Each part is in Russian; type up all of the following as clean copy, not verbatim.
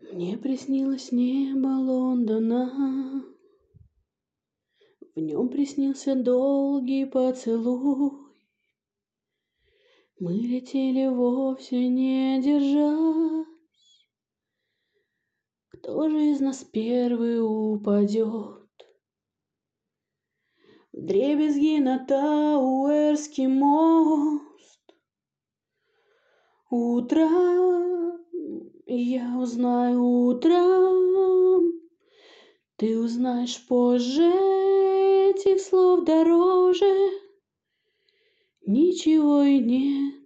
Мне приснилось небо Лондона, в нем приснился долгий поцелуй. Мы летели вовсе не держась. Кто же из нас первый упадет? Вдребезги на Тауэрский мост. Утром я узнаю, утром ты узнаешь позже, этих слов дороже ничего и нет.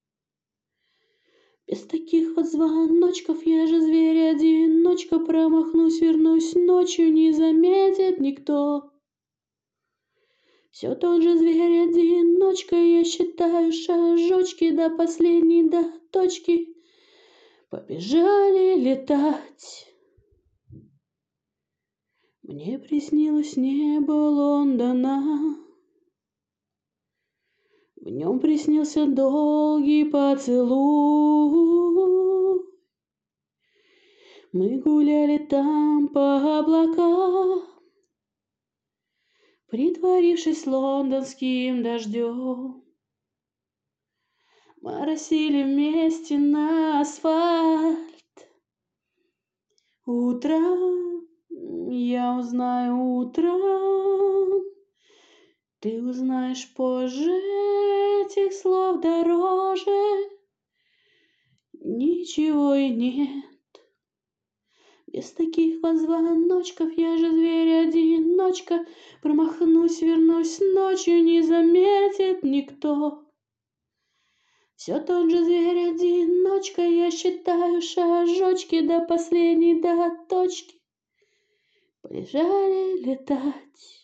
Без таких вот звоночков я же зверь-одиночка, промахнусь, вернусь ночью, не заметит никто. Все тот же зверь-одиночка, я считаю шажочки до последней, до точки. Побежали летать. Мне приснилось небо Лондона, в нем приснился долгий поцелуй. Мы гуляли там по облакам, притворившись лондонским дождем. Моросили вместе на асфальт. Утром я узнаю, утром ты узнаешь позже, этих слов дороже ничего и нет. Без таких вот звоночков я же зверь-одиночка, промахнусь, вернусь ночью, не заметит никто. Все тот же зверь-одиночка, я считаю шажочки до последней, до точки. Побежали летать.